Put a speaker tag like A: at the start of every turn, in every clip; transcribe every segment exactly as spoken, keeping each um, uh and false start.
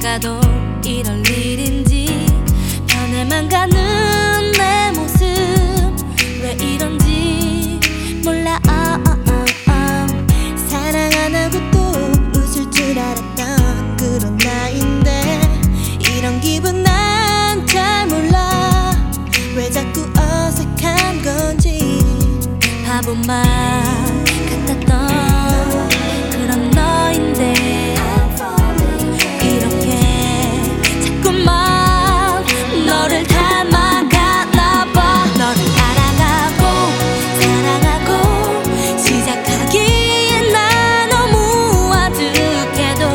A: 살아가도 이럴 일인지 변해만 가는 내 모습 왜 이런지 몰라. 아, 아, 아, 아. 사랑 안 하고 또 웃을 줄 알았던 그런 나인데 이런 기분 난 잘 몰라. 왜 자꾸 어색한 건지 바보만 같았던 그런 너인데 이렇게 자꾸만 너를 닮아가나 봐. 너를 알아가고 사랑하고 시작하기엔 나 너무 아득해도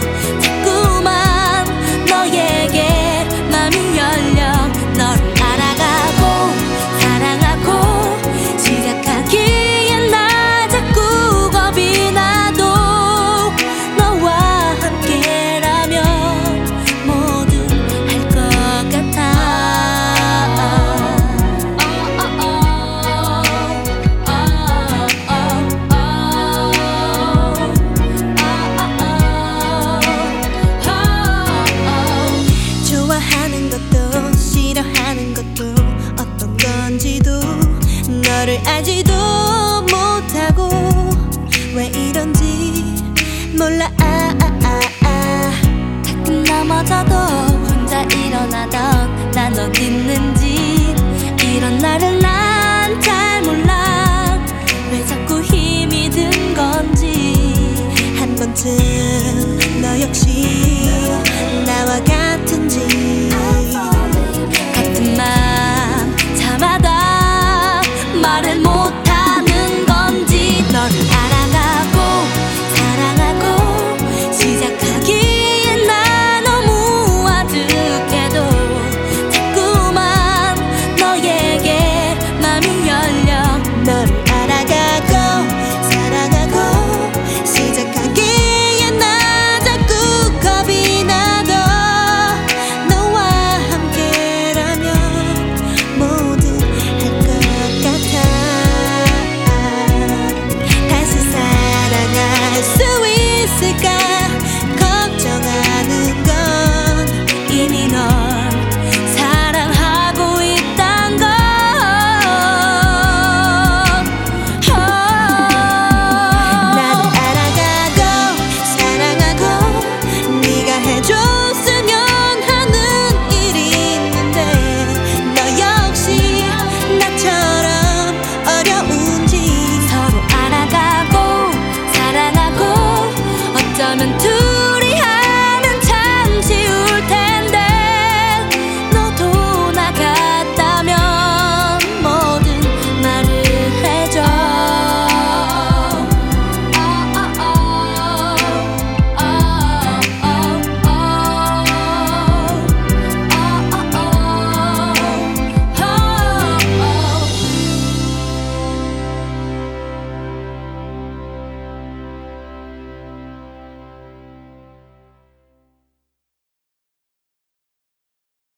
A: 자꾸만 너에게 맘이 열려. 너를 알아가고 사랑하고 시작하기엔 나 자꾸 겁이 나도 너와 함께라면 뭐든 할 것 같아. 좋아하는 것도 싫어하는 것도 어떤 건지도 너를 알지도 못하고 왜 이런지 몰라. 아, 아, 아, 아. 가끔 넘어져도 혼자 일어나던 난 어딨는지 이런 나를